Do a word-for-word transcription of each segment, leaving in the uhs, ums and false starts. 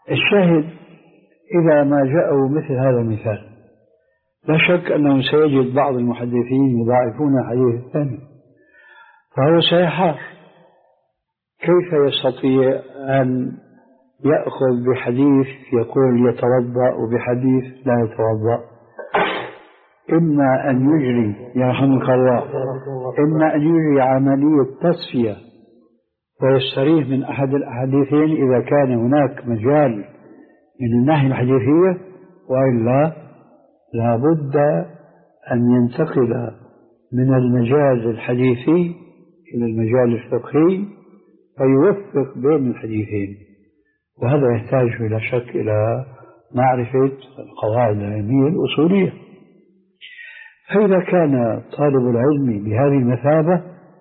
الشاهد إذا ما جاءوا مثل هذا المثال لا شك أنه سيجد بعض المحدثين يضاعفون الحديث الثاني، فهو سيحار كيف يستطيع أن يأخذ بحديث يقول يتوضأ وبحديث لا يتوضأ. إما أن يجري يرحمك الله إما أن يجري عملية تصفية ويستريح من أحد الأحاديثين إذا كان هناك مجال من الناحية الحديثية، وإلا لا بد أن ينتقل من المجال الحديثي إلى المجال الفقهي فيوفق بين الحديثين، وهذا يحتاج بلا شك إلى معرفة القواعد العلمية الأصولية. فإذا كان طالب العلم بهذه المثابة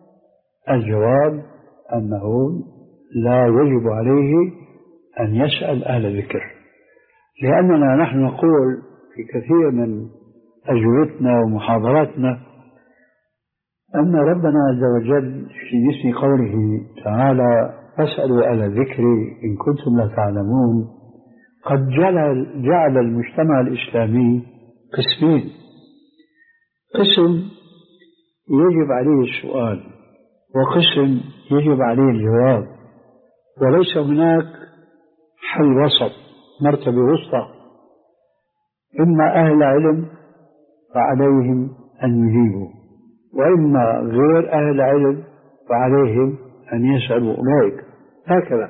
الجواب أنه لا يجب عليه أن يسأل أهل الذكر، لأننا نحن نقول في كثير من أجوبتنا ومحاضراتنا أن ربنا عز وجل في مثل قوله تعالى فاسألوا أهل الذكر إن كنتم لا تعلمون قد جعل, جعل المجتمع الإسلامي قسمين: قسم يجب عليه السؤال وقسم يجب عليه الجواب، وليس هناك حل وسط، مرتبة وسطى. إما أهل العلم فعليهم أن يجيبوا، وإما غير أهل العلم فعليهم أن يسألوا أولئك، هكذا.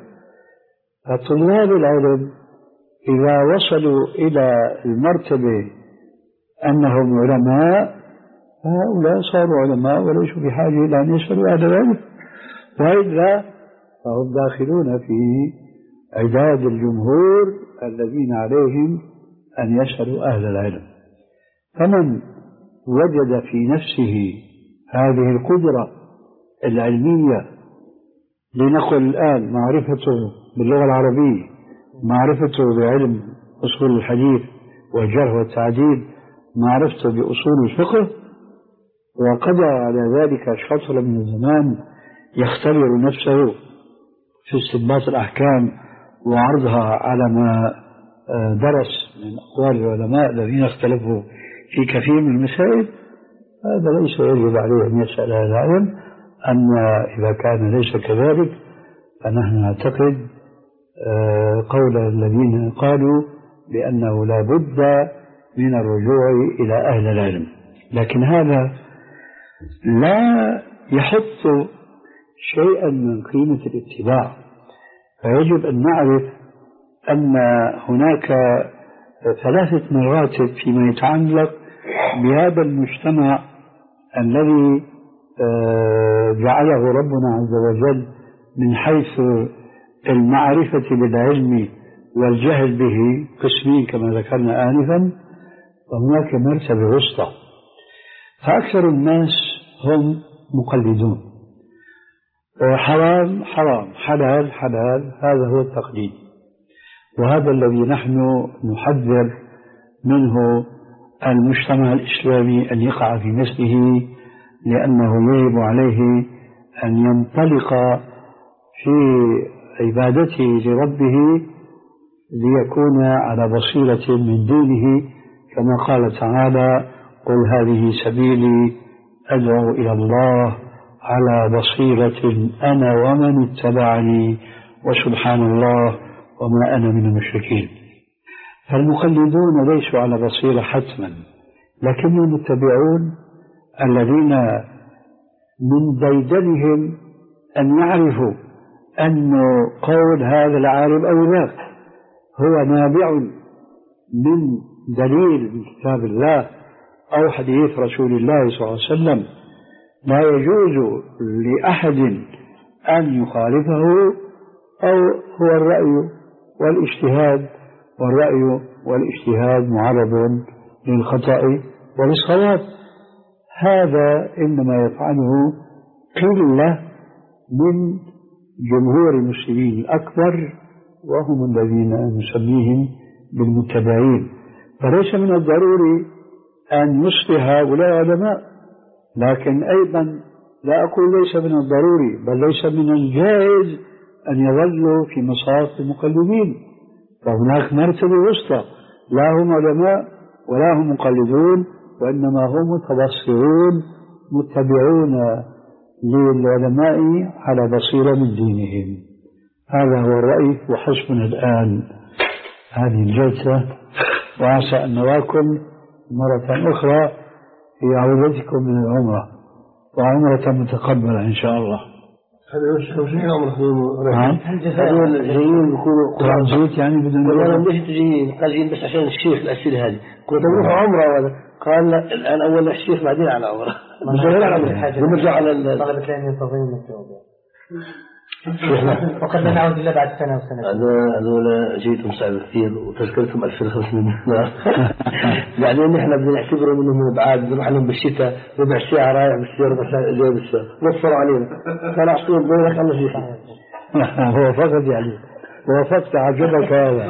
فطلاب العلم إذا وصلوا إلى المرتبة أنهم علماء فهؤلاء صاروا علماء وليسوا بحاجة إلى أن يسألوا أهل العلم، وإلا فهم داخلون في عداد الجمهور الذين عليهم أن يسألوا أهل العلم. فمن وجد في نفسه هذه القدرة العلمية، لنقل الآن معرفته باللغة العربية، معرفته بعلم أصول الحديث والجرح والتعديل، معرفته بأصول الفقه، وقضى على ذلك شطر من الزمان يختبر نفسه في استنباط الأحكام وعرضها على ما درس من أقوال العلماء الذين اختلفوا في كثير من المسائل، هذا ليس يجب عليه أن يسأل أهل العلم. أما إذا كان ليس كذلك فنحن نعتقد قول الذين قالوا بأنه لا بد من الرجوع إلى أهل العلم، لكن هذا لا يحط شيئا من قيمة الاتباع. فيجب أن نعرف أن هناك ثلاثة مراتب فيما يتعلق بهذا المجتمع الذي جعله ربنا عز وجل من حيث المعرفة بالعلم والجهل به قسمين كما ذكرنا آنفا، وهناك مرتبة وسطى. فأكثر الناس هم مقلدون، حرام حرام، حلال حلال، هذا هو التقليد، وهذا الذي نحن نحذر منه المجتمع الإسلامي أن يقع في مثله، لأنه يجب عليه أن ينطلق في عبادته لربه ليكون على بصيرة من دينه، كما قال تعالى قل هذه سبيلي أدعو إلى الله على بصيرة أنا ومن اتبعني وسبحان الله وما أنا من المشركين. فالمقلدون ليسوا على بصيرة حتما، لكن المتبعون الذين من ديدنهم أن يعرفوا أن قول هذا العالم أو ذاك هو نابع من دليل من كتاب الله أو حديث رسول الله صلى الله عليه وسلم، لا يجوز لأحد أن يخالفه، أو هو الرأي والاجتهاد، والرأي والاجتهاد معرض للخطأ وللصواب. هذا إنما يفعله قلة من جمهور المسلمين الأكبر، وهم الذين نسميهم بالمتبعين. فليس من الضروري أن يصبح هؤلاء علماء، لكن أيضا لا أقول ليس من الضروري، بل ليس من الجائز أن يظلوا في مصاف المقلدين، وهناك مرتبة وسطى، لا هم علماء ولا هم مقلدون، وإنما هم متبصرون متبعون للعلماء على بصيرة من دينهم. هذا هو الرأي، وحسبنا الآن هذه الجلسة، وعسى أن نراكم مرة أخرى في عودتكم من العمرة، وعمرة متقبلة إن شاء الله. هذا وش هي عمرة؟ هذول جايين بيكونوا ترانزيت يعني بدون ولا ليش تجيين؟ قال جايين بس عشان الشيخ الأسئلة هذه. كنت نروح عمرة ولا قال الآن أول الشيخ بعدين على عمرة. ما على عمرة. ونرجع على طلبة العلم ينتظرون الجواب. وقد لا نعود إلا بعد سنة وسنة. هذا هذول جيتهم صعب كثير وتذكرتهم ألفين وخمسمائة. بعدين نحن بدنا نعتبره منهم بعاد، نروح لهم بالشتاء ربع ساعة رايح بالسيارة ربع ساعة جاي بالسيارة نصروا علينا. كان عصير بينك الله شيء. هو فقط يعني وافقت عجبك هذا.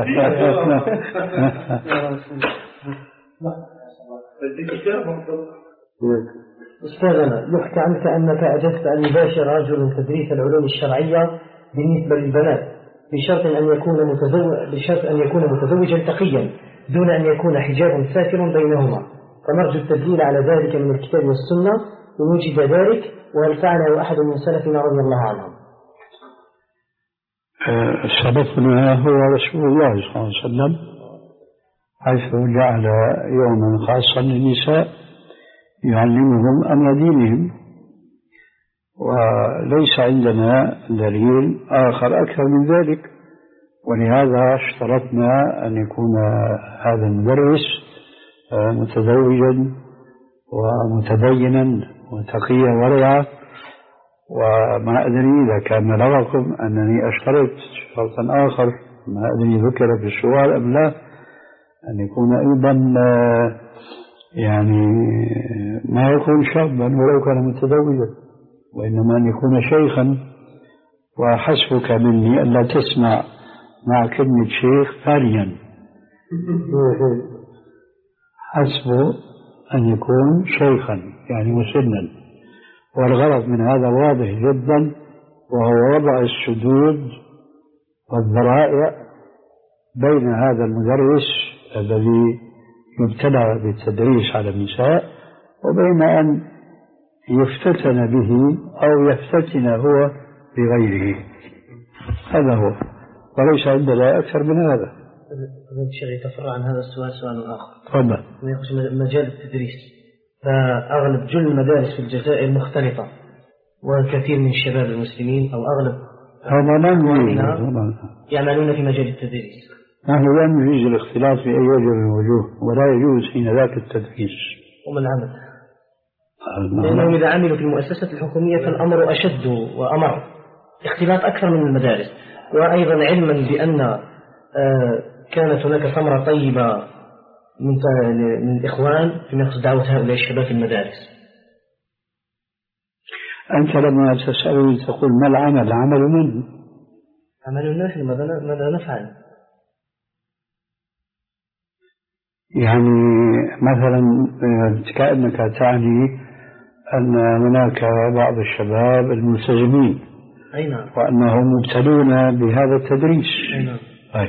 أستاذنا، يحكى عنك أنك أجزت أن يباشر رجل تدريس العلوم الشرعية بالنسبة للبنات بشرط أن يكون متزوج بشرط أن يكون متزوجا تقيا دون أن يكون حجاب ساتر بينهما، فنرجو التدليل على ذلك من الكتاب والسنة إن وجد ذلك، وهل فعله أحد من سلفنا رضي الله عنهم؟ سبقنا هو رسول الله صلى الله عليه وسلم، حيث جعل يوما خاصا للنساء يعلمهم أمر دينهم، وليس عندنا دليل آخر أكثر من ذلك، ولهذا اشترطنا أن يكون هذا المدرس متزوجا ومتدينا وتقيا ورعا. وما أدري إذا كان لغكم أنني أشترط شرطا آخر، ما أدري ذكر في السؤال أم لا، أن يكون أيضا يعني ما يكون شابا ولو كان متزوجا، وإنما أن يكون شيخا. وحسبك مني ألا تسمع مع كلمة شيخ ثانيا، حسبه أن يكون شيخا يعني مسنا. والغرض من هذا واضح جدا، وهو وضع السدود والذرائع بين هذا المدرس الذي يبتلى بالتدريس على النساء وبين أن يفتتن به أو يفتتن هو بغيره. هذا هو، وليس عندنا أكثر من هذا. الشيخ يتفرع عن هذا السؤال سؤال آخر. تفضل. يخص مجال التدريس، فأغلب جل المدارس في الجزائر مختلطة، وكثير من الشباب المسلمين أو أغلب يعملون في مجال التدريس. نحن لا نجيز الاختلاط في أي وجه من الوجوه، ولا يجوز حين ذاك التدريس. وما العمل؟ لأنهم إذا عملوا في المؤسسة الحكومية فالأمر أشد وأمر، اختلاط أكثر من المدارس. وأيضا علما بأن كانت هناك ثمرة طيبة من من الإخوان في نقص دعوة هؤلاء الشباب في المدارس. أنت لما تسأل تقول ما العمل؟ عمل من؟ عمل الناس، ماذا نفعل؟ يعني مثلا كأنك تعني أن هناك بعض الشباب الملتزمين، أي نعم، وأنهم مبتلون بهذا التدريس. أي نعم. طيب،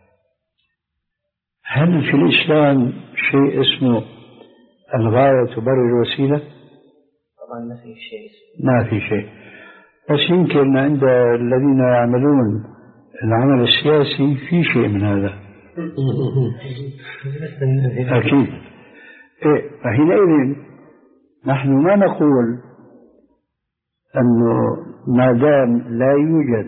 هل في الإسلام شيء اسمه الغاية تبرر الوسيلة؟ طبعا ما في شيء، ما في شيء، بس يمكن عند الذين يعملون العمل السياسي في شيء من هذا. أكيد. إيه، فحينئذ نحن ما نقول أنه ما دام لا يوجد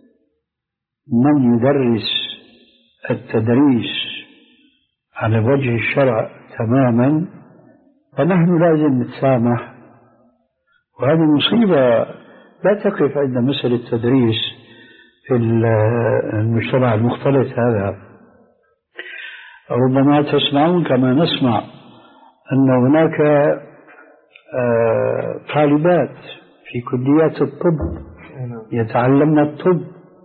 من يدرس التدريس على وجه الشرع تماما فنحن لازم نتسامح. وهذه مصيبة لا تقف عند مسألة التدريس في المجتمع المختلط هذا. ربما تسمعون كما نسمع أن هناك طالبات في كليات الطب يتعلمن الطب،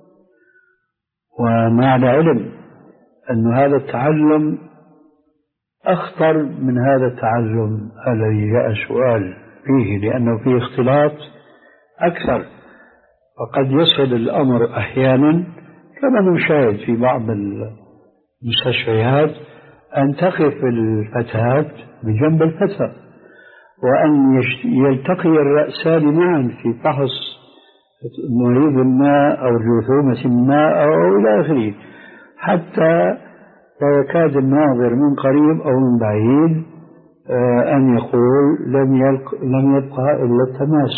ومع العلم أن هذا التعلم أخطر من هذا التعلم الذي جاء السؤال فيه، لأنه فيه اختلاط أكثر، وقد يصل الأمر أحيانا كما نشاهد في بعض المستشفيات أن تقف الفتاة بجنب الفتى وأن يلتقي الرأسان معا في فحص مريض ما أو جرثومة ما أو إلى آخره، حتى لا يكاد الناظر من قريب أو من بعيد أن يقول لم يلق لم يبقى إلا التماس.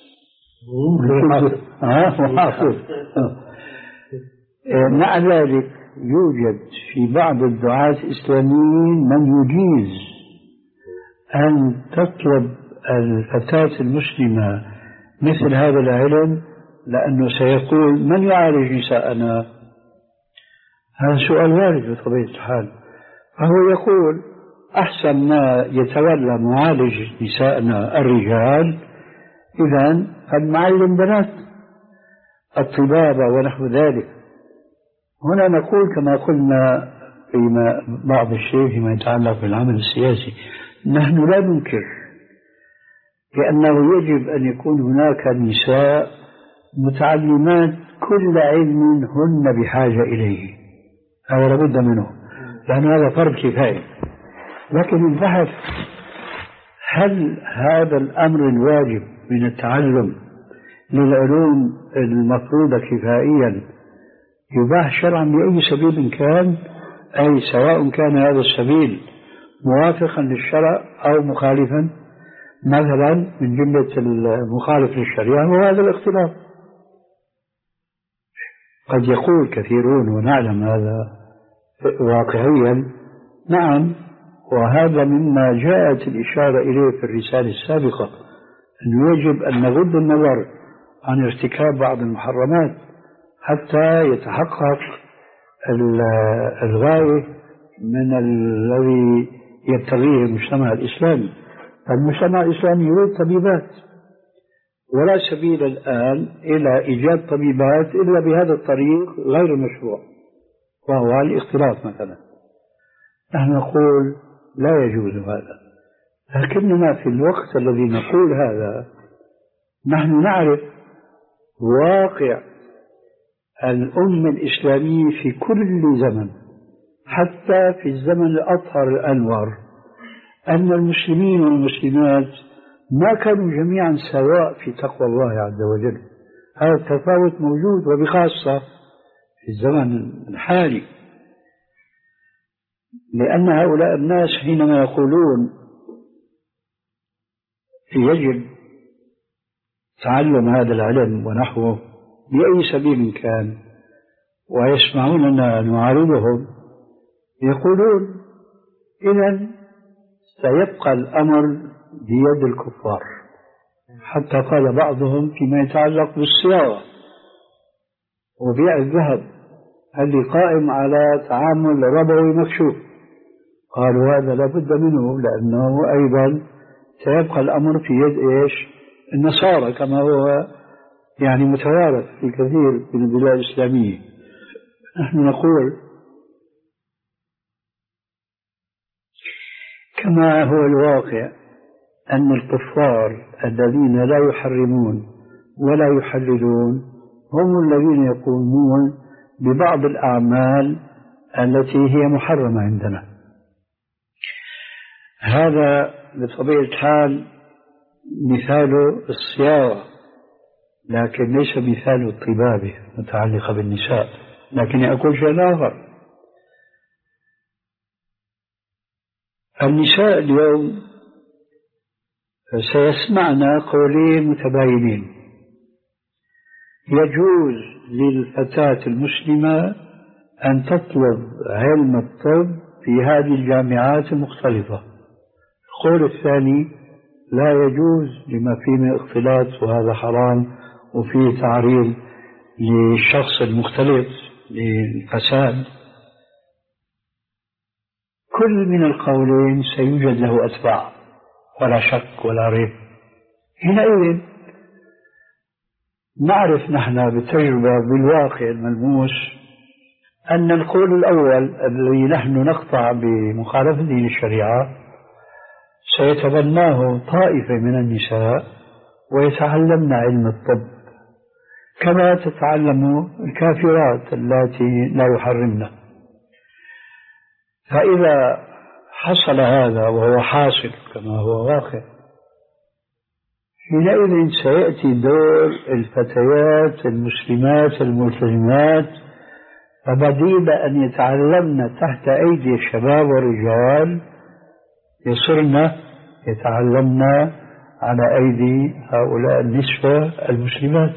مع ذلك يوجد في بعض الدعاة الإسلاميين من يجيز أن تطلب الفتاة المسلمة مثل هذا العلم، لأنه سيقول من يعالج نساءنا؟ هذا سؤال وارد بطبيعة الحال. فهو يقول أحسن ما يتولى معالج نساءنا الرجال، إذن فلنعلم بنات الطبابة ونحو ذلك. هنا نقول كما قلنا فيما بعض الشيء فيما يتعلق بالعمل السياسي، نحن لا ننكر لأنه يجب أن يكون هناك نساء متعلمات كل علم هن بحاجة إليه، هذا لابد منه لأن هذا فرض كفاية. لكن البحث هل هذا الأمر الواجب من التعلم للعلوم المفروضة كفائيا يباح شرعا بأي سبيل كان، أي سواء كان هذا السبيل موافقا للشرع أو مخالفا، مثلا من جملة المخالف للشريعة وهذا الاختلاف. قد يقول كثيرون ونعلم هذا واقعيا نعم، وهذا مما جاءت الإشارة إليه في الرسالة السابقة، أنه يجب أن نغض النظر عن ارتكاب بعض المحرمات حتى يتحقق الغاية من الذي يبتغيه المجتمع الإسلامي. المجتمع الإسلامي يريد طبيبات، ولا سبيل الآن إلى إيجاد طبيبات إلا بهذا الطريق غير المشروع، وهو الاختلاط مثلا. نحن نقول لا يجوز هذا، لكننا في الوقت الذي نقول هذا نحن نعرف واقع الأمة الإسلامية في كل زمن، حتى في الزمن الأطهر الأنور، أن المسلمين والمسلمات ما كانوا جميعا سواء في تقوى الله عز وجل. هذا التفاوت موجود، وبخاصة في الزمن الحالي، لأن هؤلاء الناس حينما يقولون يجب تعلم هذا العلم ونحوه بأي سبيل كان، ويسمعوننا نعارضهم، يقولون إذن سيبقى الأمر بيد الكفار. حتى قال بعضهم فيما يتعلق بالصياغة وبيع الذهب اللي قائم على تعامل ربوي مكشوف، قالوا هذا لابد منه، لأنه أيضا سيبقى الأمر في يد إيش؟ النصارى، كما هو يعني متوارث في كثير من البلاد الإسلامية. نحن نقول كما هو الواقع أن الكفار الذين لا يحرمون ولا يحللون هم الذين يقومون ببعض الأعمال التي هي محرمة عندنا. هذا بطبيعة الحال مثال الصياغة، لكن ليس مثال الطبابة متعلقة بالنساء. لكن أقول شيء آخر، النساء اليوم سيسمعنا قولين متباينين. يجوز للفتاة المسلمة أن تطلب علم الطب في هذه الجامعات المختلفة. القول الثاني لا يجوز لما فيه من اختلاط، وهذا حرام وفيه تعريض للشخص المختلط للفساد. كل من القولين سيوجد له أتباع ولا شك ولا ريب. حينئذ نعرف نحن بالتجربة بالواقع الملموس أن القول الأول الذي نحن نقطع بمخالفته للشريعة سيتبناه طائفة من النساء ويتعلمن علم الطب، كما تتعلم الكافرات التي لا يحرمن. فإذا حصل هذا وهو حاصل كما هو واقع، حينئذ سيأتي دور الفتيات المسلمات الملتزمات، فبديل أن يتعلمن تحت أيدي الشباب والرجال يصرن يتعلمن على أيدي هؤلاء النسوة المسلمات.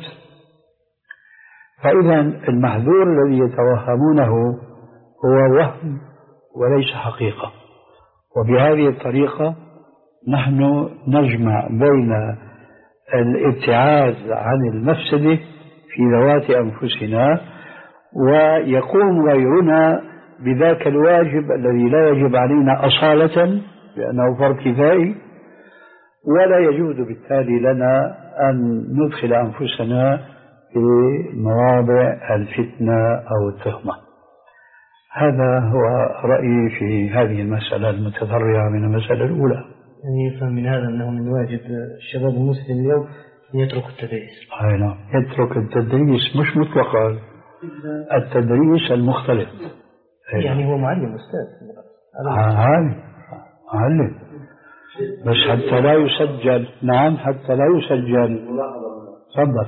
فإذا المحذور الذي يتوهمونه هو وهم وليس حقيقة. وبهذه الطريقة نحن نجمع بين الابتعاد عن المفسدة في ذوات أنفسنا، ويقوم غيرنا بذاك الواجب الذي لا يجب علينا أصالة لأنه فرض كفائي، ولا يجوز بالتالي لنا أن ندخل أنفسنا في مواضع الفتنة أو التهمة. هذا هو رأيي في هذه المسألة المتفرعة من المسألة الأولى. يعني يفهم من هذا أنه من واجب الشباب المسلم اليوم أن يترك التدريس. أي نعم، يترك التدريس مش مطلقا، التدريس المختلف. يعني هو معلم أستاذ؟ عالم معلم، بس حتى لا يسجل. نعم، حتى لا يسجل. تفضل.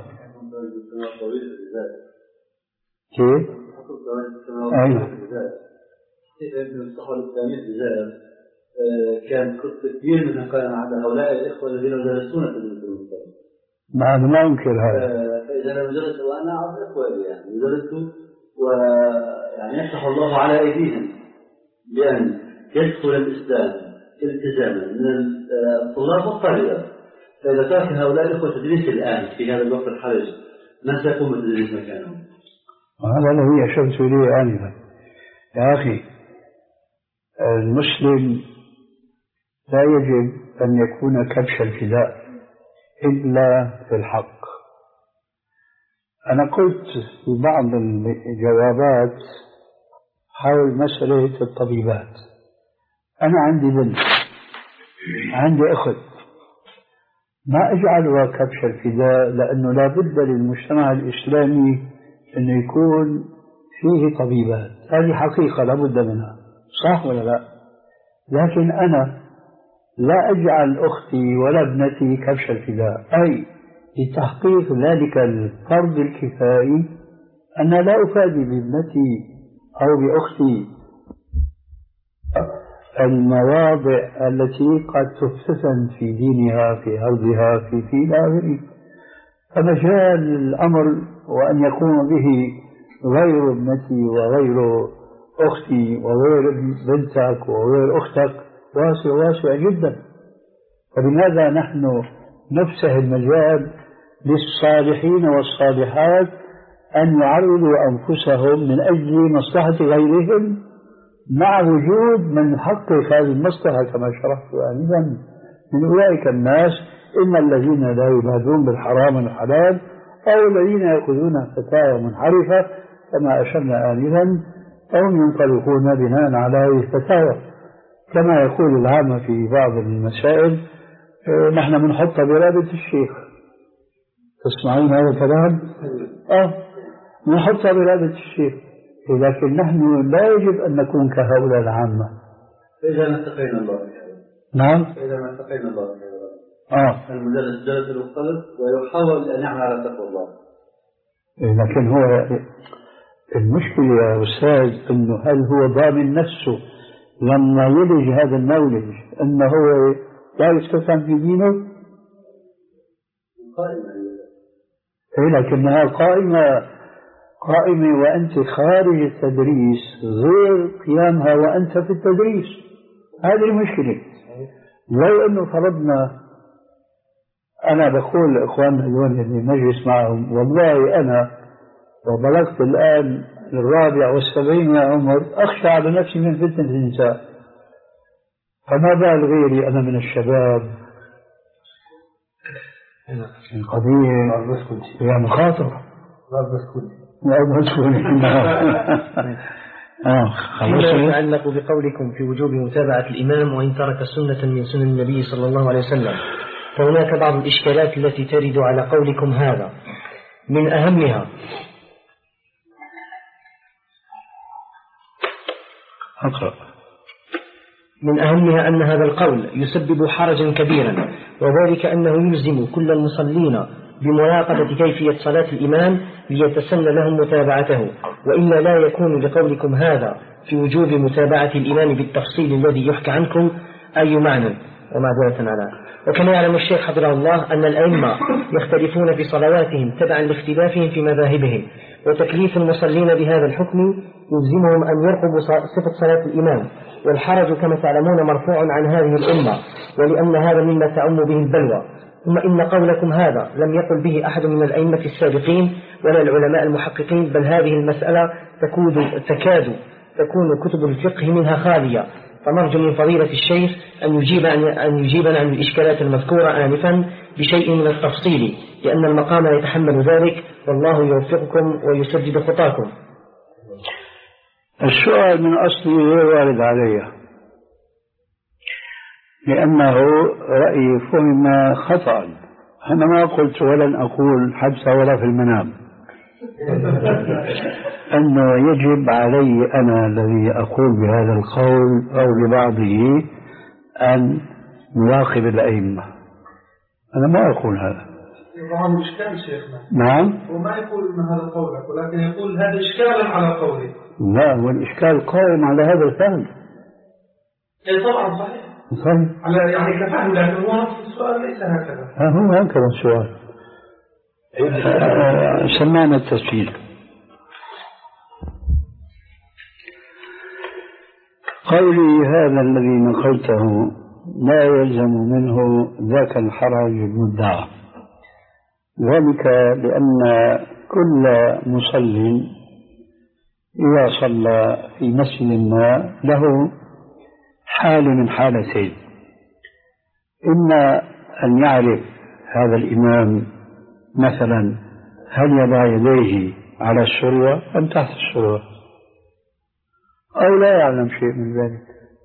كيف؟ أيوة. الصحوة الإسلامية في الجزائر كان كثير من كان على هؤلاء الإخوة الذين يدرسون في المستقبل. ما أنا لا أنكر هذا. فإذا أنا درست وأنا أعرف إخواني يعني درسوا ويعني يفتح الله على أيديهم بأن يدخل الإسلام التزاما من الطلاب والطالبات. فإذا ترك هؤلاء الإخوة تدريس الآن في هذا الوقت الحرج، من سيقوم بالتدريس مكانهم؟ هذا الذي أشرت إليه آنفا. يا أخي، المسلم لا يجب أن يكون كبش الفداء إلا في الحق. أنا قلت في بعض الجوابات حول مسألة الطبيبات. أنا عندي بنت، عندي أخت، ما أجعلها كبش الفداء، لأنه لا بد للمجتمع الإسلامي أن يكون فيه طبيبات. هذه حقيقة لا بد منها، صح ولا لا؟ لكن أنا لا أجعل أختي ولا ابنتي كبش الفداء، أي لتحقيق ذلك الفرض الكفائي أنا لا أفادي بابنتي أو بأختي المواضع التي قد تفتتن في دينها، في أرضها، في في آخره. فمجال الأمر وأن يقوم به غير ابنتي وغير أختي وغير بنتك وغير أختك واسع واسع جدا. فلماذا نحن نفسح المجال للصالحين والصالحات أن يعرضوا أنفسهم من أجل مصلحة غيرهم، مع وجود من يحقق هذه المصلحة كما شرحت آنفا من أولئك الناس، إما الذين لا يبادون بالحرام والحلال أو الذين يأخذون فتاوى منحرفة كما أشرنا آنفا، أو ينطلقون بناء على هذه الفتاوى. كما يقول العامة في بعض المسائل، نحن بنحط برابة الشيخ. تسمعون هذا الكلام؟ آه بنحط برابة الشيخ، لكن نحن لا يجب أن نكون كهؤلاء العامة. فإذا ما اتقينا الله. نعم. فإذا ما اتقينا الله. آه. المدرس جلس المختلط ويحاول أن يعمل على تقوى الله. لكن هو المشكلة يا أستاذ أنه هل هو ضامن نفسه لما يلج هذا المولج أنه هو لا يستفهم في دينه؟ قائمة. إيه، لكنها قائمة قائمة وأنت خارج التدريس غير قيامها وأنت في التدريس. هذه المشكلة. لو أنه فرضنا، أنا بقول لإخواننا اليوم اللي نجلس معهم، والله أنا وبلغت الآن الرابع والسبعين يا عمر أخشى على نفسي من فتنة النساء، فما بال غيري أنا من الشباب. القضية هي مخاطرة. لا بسكوني. فيما يتعلق بقولكم في وجوب متابعة الإمام وإن ترك سنة من سنن النبي صلى الله عليه وسلم، فهناك بعض الإشكالات التي ترد على قولكم هذا. من أهمها أقرأ من أهمها أن هذا القول يسبب حرجا كبيرا، وذلك أنه يلزم كل المصلين بمراقبة كيفية صلاة الإمام ليتسنى لهم متابعته، وإلا لا يكون لقولكم هذا في وجوب متابعة الإمام بالتفصيل الذي يحكى عنكم أي معنى ومعذرة على. وكما يعلم الشيخ حفظه الله أن الأئمة يختلفون في صلواتهم تبعا لاختلافهم في مذاهبهم، وتكليف المصلين بهذا الحكم يلزمهم أن يرقبوا صفة صلاة الإمام، والحرج كما تعلمون مرفوع عن هذه الأمة، ولأن هذا مما تعم به البلوى. ثم إن قولكم هذا لم يقل به أحد من الأئمة السابقين ولا العلماء المحققين، بل هذه المسألة تكاد تكاد تكون كتب الفقه منها خالية، فنرجو من فضيلة الشيخ أن يجيب عن أن يجيبنا عن الإشكالات المذكورة آنفا بشيء من التفصيل، لأن المقام يتحمل ذلك، والله يوفقكم ويسدد خطاكم. السؤال من أصله غير وارد علي، لأنه رأيي فهم خطأ. أنا ما قلت ولن أقول حتى ولا في المنام أنه يجب علي أنا الذي أقول بهذا القول أو ببعضه أن نراقب الأئمة. أنا ما أقول هذا. هذا إشكال شيخنا. نعم. وما يقول من هذا قولك، ولكن يقول هذا إشكالا على قولي. لا، والإشكال قائم على هذا الفهم. إيه طبعا صحيح. صحيح. على يعني كفهم، لكن هو نفس السؤال ليس هكذا. ها هو هكذا السؤال. سمعنا التسجيل. قولي هذا الذي نقلته لا يلزم منه ذاك الحرج المدعى، ذلك لأن كل مصل إذا صلى في مسجد ما له حال من حالتين: إما أن يعرف هذا الإمام مثلا هل يضع يديه على السرة أم تحت السرة، أو لا يعلم شيء من ذلك.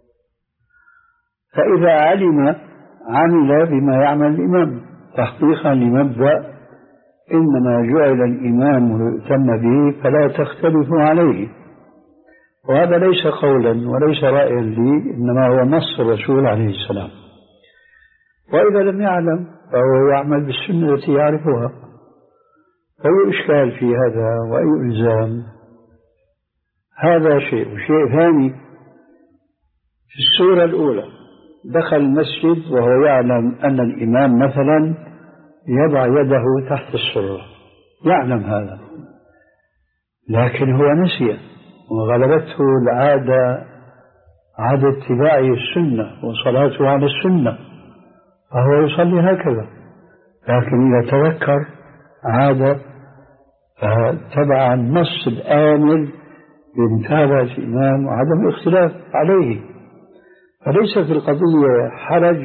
فإذا علم عمل بما يعمل الإمام تحقيقا لمبدأ إنما جعل الإمام ليؤتم به فلا تختلفوا عليه، وهذا ليس قولا وليس رأيا لي، إنما هو نص الرسول عليه السلام. وإذا لم يعلم فهو يعمل بالسنة التي يعرفها. فأي إشكال في هذا وأي إلزام؟ هذا شيء. وشيء ثاني، في السورة الأولى دخل المسجد وهو يعلم أن الإمام مثلا يضع يده تحت السرة، يعلم هذا، لكن هو نسي وغلبته العادة، عادة اتباعه السنة وصلاته على السنة، فهو يصلي هكذا. لكن إذا تذكر عاد فتبع النص الآمر بمتابعة الإمام وعدم الاختلاف عليه. فليس في القضية حرج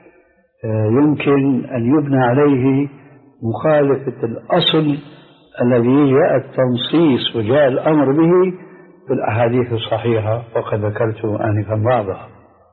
يمكن أن يبنى عليه مخالفة الأصل الذي جاء التنصيص وجاء الأمر به في الأحاديث الصحيحة، وقد ذكرت آنفا بعضها.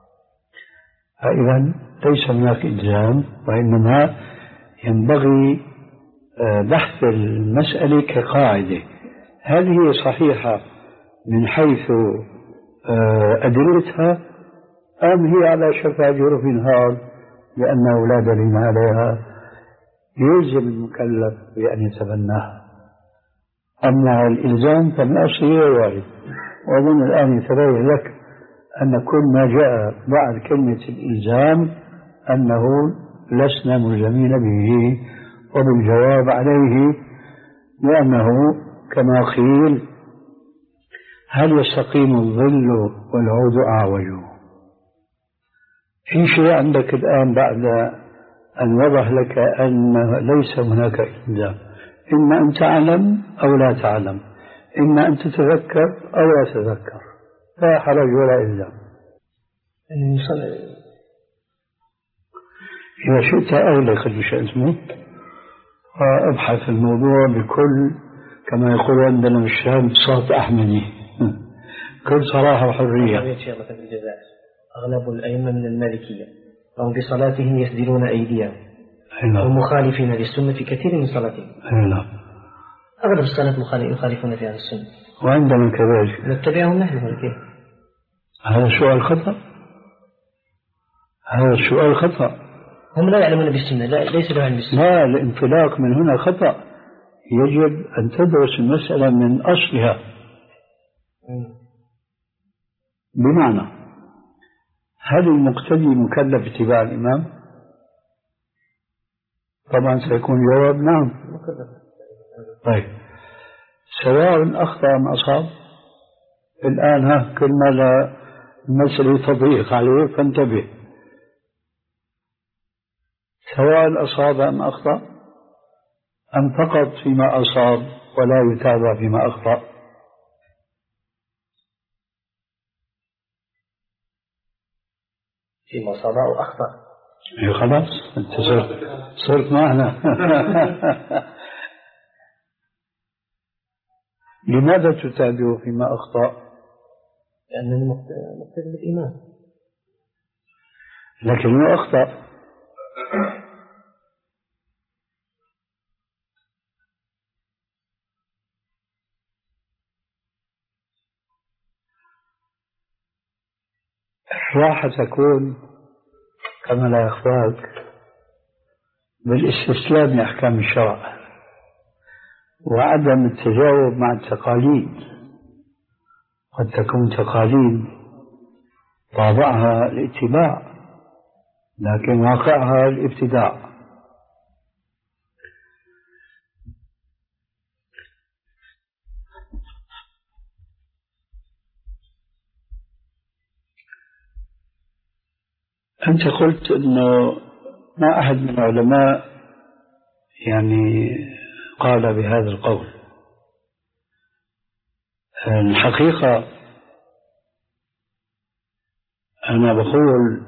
فإذا ليس هناك إلزام، وإنما ينبغي بحث المسألة كقاعدة: هل هي صحيحة من حيث أدلتها، أم هي على شفا جرف هار لأنه لا دليل عليها يلزم المكلف بأن يتبناها. أما الإلزام فمن أصله وارد. وأظن الآن يتبين لك أن كل ما جاء بعد كلمة الإلزام أنه لسنا ملزمين به، وبالجواب عليه لأنه كما قيل: هل يستقيم الظل والعود أعوج؟ في شيء عندك الآن بعد أن وضح لك أن ليس هناك إلزام، إما أن تعلم أو لا تعلم، إما أن تتذكر أو لا تتذكر، لا حرج ولا إلزام. إذا شئت أغلق بشأن اسمه وأبحث الموضوع بكل، كما يقول عندنا بالشام، بصوت أحمدي، كل صراحة وحرية. أغلب الأئمة من المالكية وهم في صلاتهم يسدلون أيديهم، ومخالفين للسنة في كثير من صلاتهم. أغلب السنة يخالفون في هذا السنة، وعندنا كذلك نتبعهم نحن كيف؟ هذا سؤال خطأ، هذا السؤال خطأ. هم لا يعلمون بالسنة، لا ليس له علم بالسنة. لا، الانطلاق من هنا خطأ. يجب أن تدرس المسألة من أصلها. بمعنى هل المقتدي مكلف باتباع الإمام؟ طبعا سيكون الجواب نعم. طيب سواء أخطأ أم أصاب. الآن ها كل ما لا المسألة تضيق عليه فانتبه. سواء أصاب أم أخطأ أم فقط فيما أصاب ولا يتابع فيما أخطأ؟ فيما أصاب أو أخطأ. إيه خلاص أنت صرت صرت معنا. لماذا تتابع فيما أخطأ؟ لأنني مقتدي بالإمام. لكنه أخطأ. راح تكون كما لا يخفاك بالاستسلام لأحكام الشرع وعدم التجاوب مع التقاليد. قد تكون تقاليد طابعها الاتباع لكن واقعها الابتداع. أنت قلت أنه ما أحد من العلماء يعني قال بهذا القول. الحقيقة أنا بقول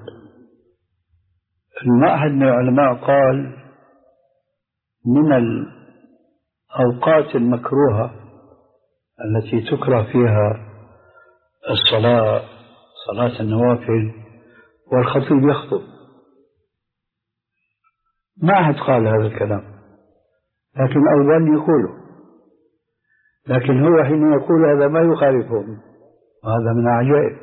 ما أحد من العلماء قال من الأوقات المكروهة التي تكره فيها الصلاة صلاة النوافل والخطيب يخطب. ما أحد قال هذا الكلام لكن أولا يقوله. لكن هو حين يقول هذا ما يخالفهم وهذا من عجائب.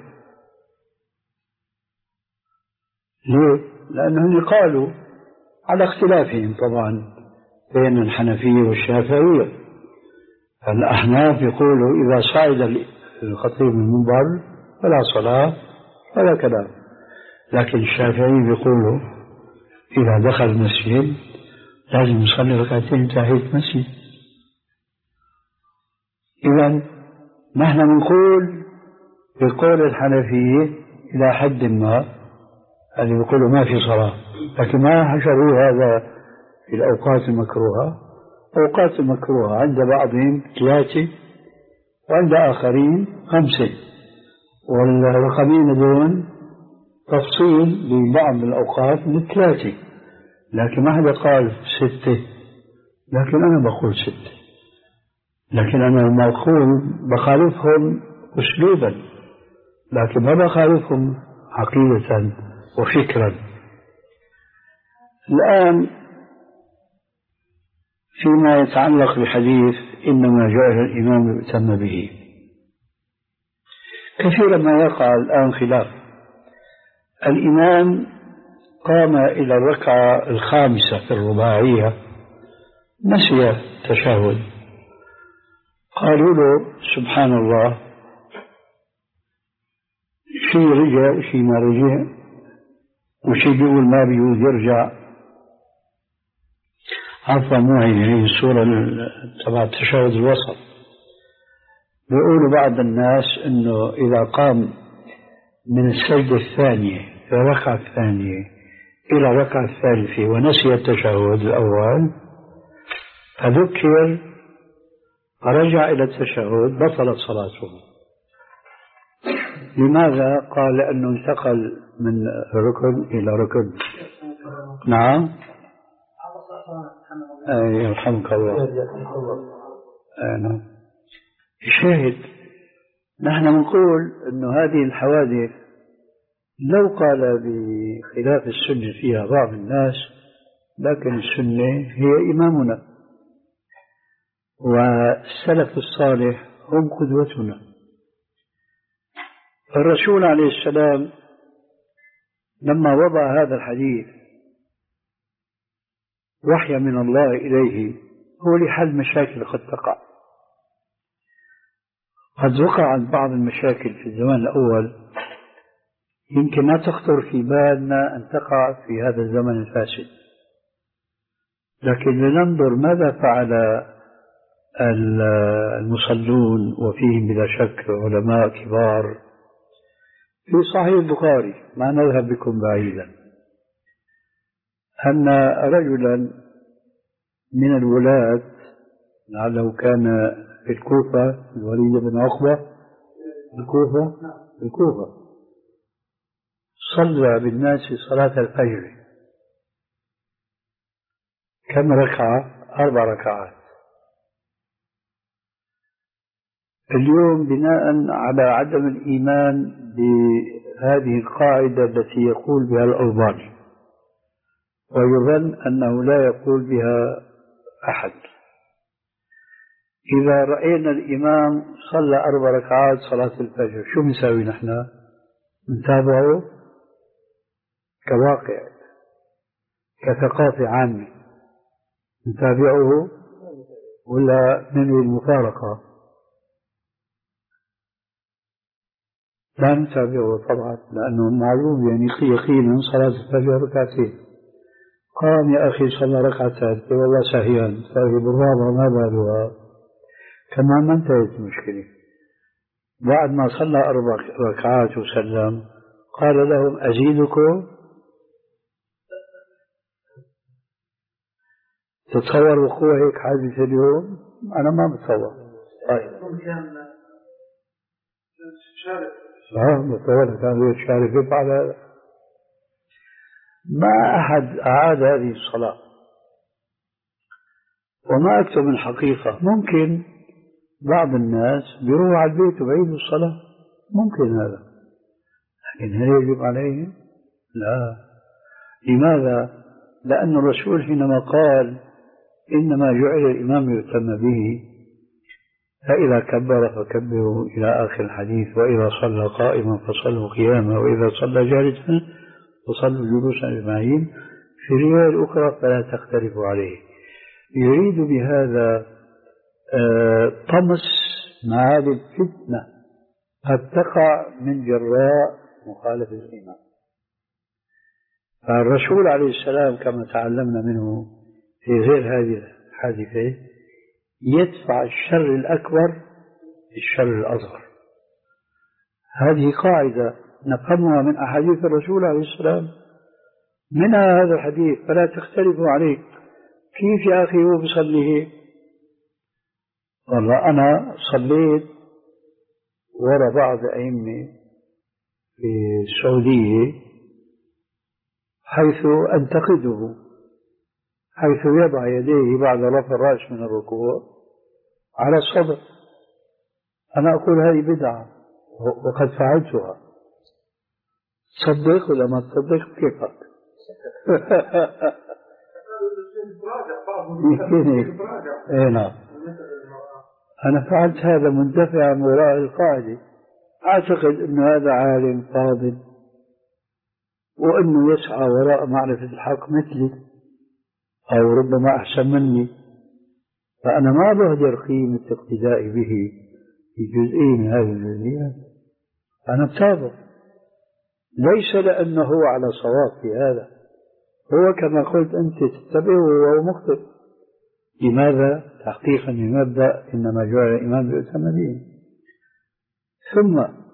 ليه؟ لأنهم قالوا على اختلافهم طبعا بين الحنفية والشافعية. الأحناف يقولوا إذا صعد الخطيب من المنبر فلا صلاة ولا كلام. لكن الشافعي بيقولوا إذا دخل المسجد لازم يصلي ركعتين تحية مسجد. إذا نحن نقول بقول الحنفية إلى حد ما اللي يقولوا ما في صلاة، لكن ما حشروا هذا في الأوقات المكروهة. أوقات المكروهة عند بعضهم ثلاثة وعند آخرين خمسة، والرقمين دون تفصيل ببعض الأوقات من ثلاثة، لكن ما حدا قال ستة. لكن أنا بقول ستة، لكن أنا لما أقول بخالفهم أسلوبا لكن ما بخالفهم عقيدة وفكرا. الآن فيما يتعلق بحديث إنما جاء الإمام يؤتم به، كثيرا ما يقع الآن خلاف. الإمام قام إلى الركعة الخامسة في الرباعية نسي التشهد، قالوا له سبحان الله، شيء رجع وشيء ما رجع، وشيء بيقول ما بيقول يرجع. عفوا مو هي السورة تبع التشهد الوسط. بيقولوا بعض الناس إنه إذا قام من السجدة الثانية في الركعة الثانية إلى الركعة الثالثة ونسي التشهد الأول فذكر فرجع إلى التشهد بطلت صلاته. لماذا؟ قال لأنه انتقل من ركن إلى ركن. نعم يرحمك الله. نعم. الشاهد نحن نقول أنه هذه الحوادث لو قال بخلاف السنة فيها بعض الناس، لكن السنة هي إمامنا، والسلف الصالح هم قدوتنا. الرسول عليه السلام لما وضع هذا الحديث وحي من الله إليه هو لحل مشاكل قد تقع. قد وقعت بعض المشاكل في الزمان الأول يمكن ما تخطر في بالنا أن تقع في هذا الزمن الفاسد، لكن لننظر ماذا فعل المصلون وفيهم بلا شك علماء كبار. في صحيح البخاري، ما نذهب بكم بعيدا، أن رجلا من الولاة لعله كان في الكوفة، الوليد بن عقبة، الكوفة الكوفة صلى بالناس صلاة الفجر. كم ركعة؟ أربع ركعات. اليوم بناء على عدم الإيمان بهذه القاعدة التي يقول بها الألباني ويظن أنه لا يقول بها أحد، إذا رأينا الإمام صلى أربع ركعات صلاة الفجر شو بنساوي نحن؟ نتابعه كواقع، كثقافة عامة، نتابعه ولا ننوي المفارقة؟ لا نتابعه طبعا، لأنه معلوم يعني يقينا صلاة الفجر ركعتين. قام يا أخي صلى ركعتين، والله سهيان، سهي بالرابعة ما بالها، كمان ما انتهت المشكلة. بعد ما صلى أربع ركعات وسلم قال لهم أزيدكم؟ تتصور وقوع هيك حادثة اليوم؟ أنا ما بتصور. طيب لا متصور كان يشارك يفعل هذا. ما أحد أعاد هذه الصلاة. وما أكثر من حقيقة، ممكن بعض الناس بيروح على البيت وبعيدوا الصلاة، ممكن هذا، لكن هل يجب عليهم؟ لا. لماذا؟ لأن الرسول حينما قال إنما جعل الإمام يؤتم به، فإذا كبر فكبروا إلى آخر الحديث، وإذا صلى قائما فصلوا قياما، وإذا صلى جالسا فصلوا جلوسا أجمعين. في الرواية الأخرى فلا تختلفوا عليه. يريد بهذا آه طمس معالي الفتنة قد تقع من جراء مخالفة الإمام. فالرسول عليه السلام كما تعلمنا منه في غير هذه الحادثة يدفع الشر الأكبر بالشر الأصغر. هذه قاعدة نفهمها من أحاديث الرسول عليه السلام، منها هذا الحديث فلا تختلفوا عليه. كيف يا أخي هو بيصلي هيك؟ والله أنا صليت وراء بعض أئمة في السعودية حيث أنتقده، حيث يضع يديه بعد رفع الرأس من الركوع على الصدر. أنا أقول هذه بدعة وقد فعلتها. صدق ولا ما تصدق كيفك؟ إيه نعم، أنا فعلت هذا مندفعا وراء القاعدة. أعتقد أن هذا عالم فاضل وأنه يسعى وراء معرفة الحق مثلي أو ربما أحسن مني، فأنا ما بهدر قيمة اقتدائي به في جزئية من هذه الجزئيات. أنا بتابع، ليس لأنه هو على صواب في هذا، هو كما قلت أنت تتبعه وهو مخطئ. لماذا؟ تحقيقا لمبدأ إنما جعل الإمام يؤتم به. ثم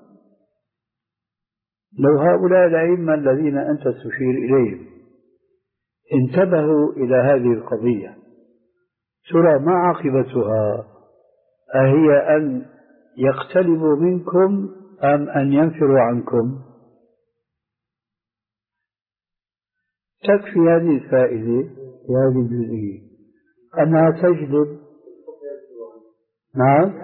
لو هؤلاء الأئمة الذين أنت تشير إليهم انتبهوا إلى هذه القضية، ترى ما عاقبتها؟ أهي أن يقتلبوا منكم أم أن ينفروا عنكم؟ تكفي هذه الفائدة في هذه الجزئية أنها تجلب. نعم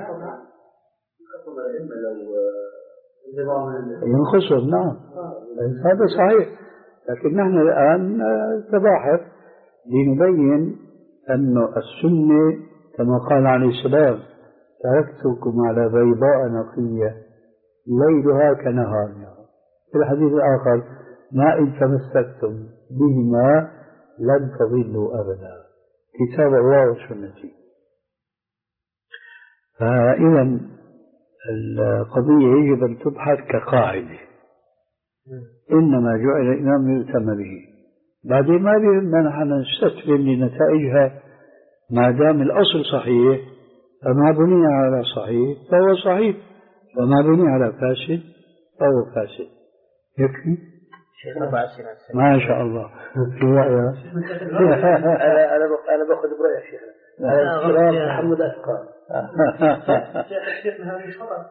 ينخصهم، نعم هذا صحيح، لكن نحن الآن نتباحث لنبين أن السنة كما قال عليه السلام تركتكم على بيضاء نقية ليلها كنهارها. في الحديث الآخر ما إن تمسكتم بهما لن تضلوا أبدا، كتاب الله وسنتي. فإذا القضية يجب أن تبحث كقاعدة، إنما جعل الإمام يؤتم به. بعدين ما بيهمنا نحن نستسلم لنتائجها ما دام الأصل صحيح، فما بني على صحيح فهو صحيح، وما بني على فاسد فهو فاسد. يكفي؟ ما شاء الله. في رأيك؟ أنا أنا أنا باخذ برأيك شيخنا. أنا محمد أسقى. شيخنا هذه خطأ.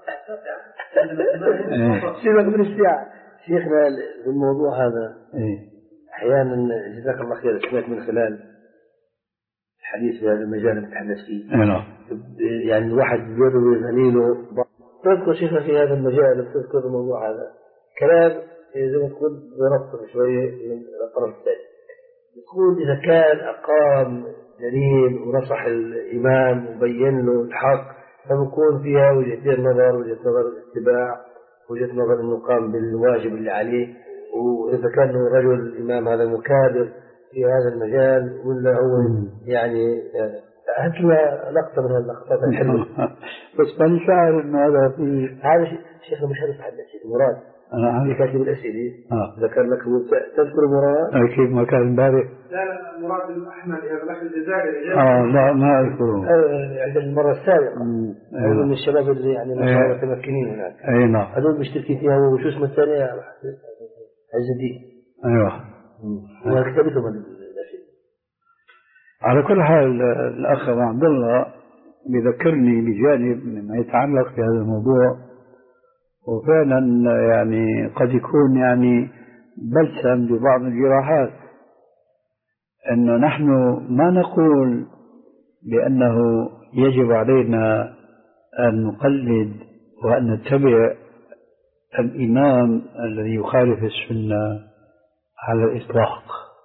سيبك من الساعة. شيخنا الموضوع هذا أحيانا جزاك الله خير سمعت من خلال الحديث في هذا المجال اللي نتحدث فيه. يعني الواحد يروي زميله. تذكر شيخنا في هذا المجال تذكر الموضوع هذا كلام زي ما تقول بنصر شوية من الطرف الثاني. يقول إذا كان أقام دليل ونصح الإمام وبين له الحق فبكون فيها وجهتين نظر، وجهة نظر الاتباع، وجهة نظر أنه قام بالواجب اللي عليه. وإذا كان الرجل الإمام هذا مكابر في هذا المجال ولا هو يعني هات لنا لقطة من اللقطات الحلوة. بس ما نشعر إنه هذا في هذا شيخنا مش هذا تحدث مراد. أنا اللي كاتب الأسئلة ذكر لك تذكر مراد؟ أكيد ما كان امبارح. لا لا مراد الأحمد يا بلاك الجزائري. آه لا ما أذكره. عند المرة السابقة. هذول من الشباب اللي يعني ما شاء الله متمكنين هناك. أي نعم. هذول مشتركين فيها وشو اسمه الثانية؟ عز الدين. أيوه. وكتبتهم الأسئلة. على كل حال الأخ عبد الله بذكرني بجانب مما يتعلق في هذا الموضوع، وفعلا يعني قد يكون يعني بلسم ببعض الجراحات، أنه نحن ما نقول بأنه يجب علينا أن نقلد وأن نتبع الإمام الذي يخالف السنة على الإطلاق.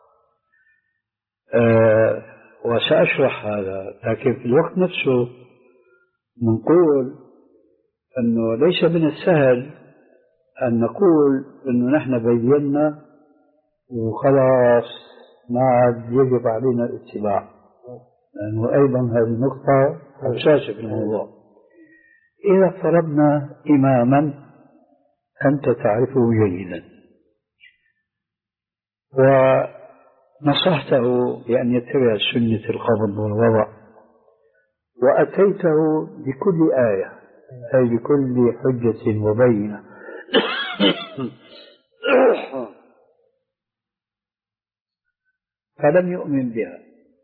أه وسأشرح هذا، لكن في الوقت نفسه نقول أنه ليس من السهل أن نقول أنه نحن بينا وخلاص ما عاد يجب علينا الاتباع، لأنه أيضا هذه نقطة أساسية في الموضوع. إذا افترضنا إماما أنت تعرفه جيدا ونصحته بأن يتبع سنة القبض والوضع، وأتيته بكل آية أي بكل حجة وبينة فلم يؤمن بها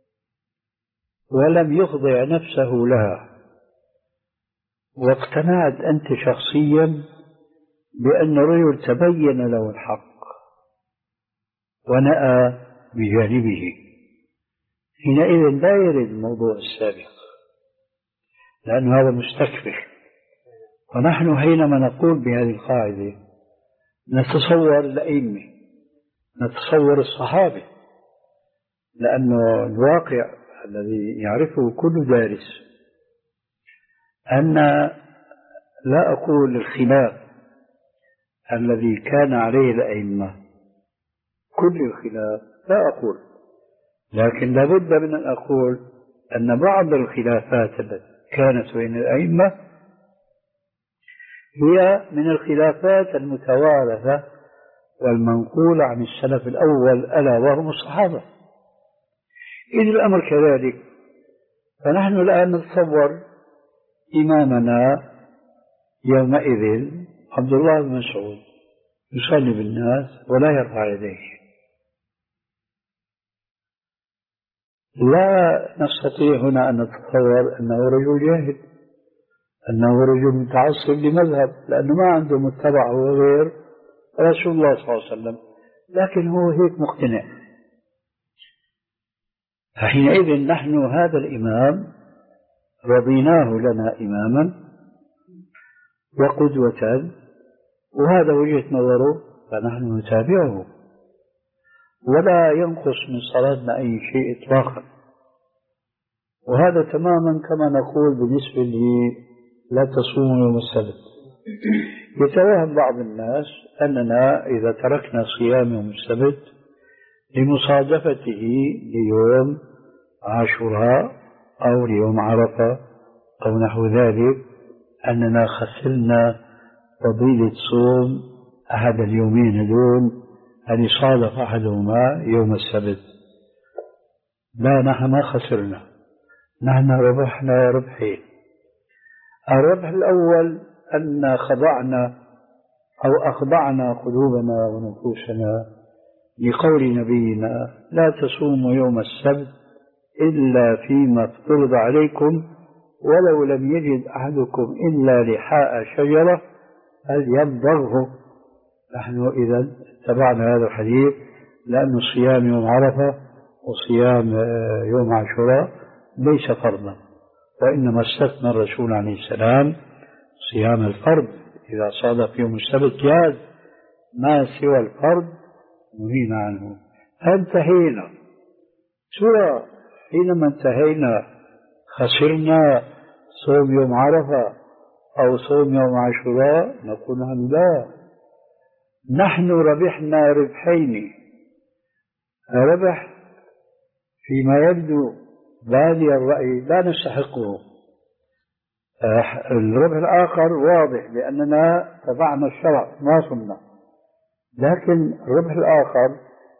ولم يخضع نفسه لها، واقتنعت أنت شخصيا بأن الرجل تبين له الحق ونأى بجانبه، حينئذ لا يرد الموضوع السابق، لأن هذا مستكبر. ونحن حينما نقول بهذه القاعدة نتصور الأئمة، نتصور الصحابة، لأنه الواقع الذي يعرفه كل دارس أن لا أقول الخلاف الذي كان عليه الأئمة كل الخلاف، لا أقول، لكن لابد من أن أقول أن بعض الخلافات التي كانت بين الأئمة هي من الخلافات المتوارثة والمنقولة عن السلف الأول ألا وهم الصحابة. إذ الأمر كذلك فنحن الآن نتصور إمامنا يومئذ عبد الله بن مسعود يصلي بالناس ولا يرفع يديه، لا نستطيع هنا أن نتصور أنه رجل جاهل، أنه رجل متعصب لمذهب، لأنه ما عنده متبع هو غير رسول الله صلى الله عليه وسلم، لكن هو هيك مقتنع. فحينئذ نحن هذا الإمام رضيناه لنا إماما وقدوة، وهذا وجهة نظره فنحن نتابعه، ولا ينقص من صلاتنا أي شيء إطلاقا. وهذا تماما كما نقول بالنسبة لي لا تصوموا يوم السبت. يتوهم بعض الناس أننا إذا تركنا صيام يوم السبت لمصادفته ليوم عاشوراء أو ليوم عرفة أو نحو ذلك أننا خسرنا فضيلة صوم أحد اليومين دون أن يصادف أحدهما يوم السبت. لا، نحن ما خسرنا، نحن ربحنا ربحين. الربح الأول أن خضعنا أو أخضعنا قلوبنا ونفوسنا لقول نبينا لا تصوموا يوم السبت إلا فيما افترض عليكم ولو لم يجد أحدكم إلا لحاء شجرة فليمضغه. نحن إذا اتبعنا هذا الحديث لأن صيام يوم عرفة وصيام يوم عاشوراء ليس فرضا، وإنما استثنى الرسول عليه السلام صيام الفرض إذا صادف يوم السبت جاز، ما سوى الفرض نهينا عنه. فانتهينا. سورة حينما انتهينا خسرنا صوم يوم عرفة أو صوم يوم عاشوراء؟ نقول نحن لا، نحن ربحنا ربحين. ربح فيما يبدو بادي الرأي لا نستحقه، الربح الآخر واضح لأننا تبعنا الشرع ما صمنا، لكن الربح الآخر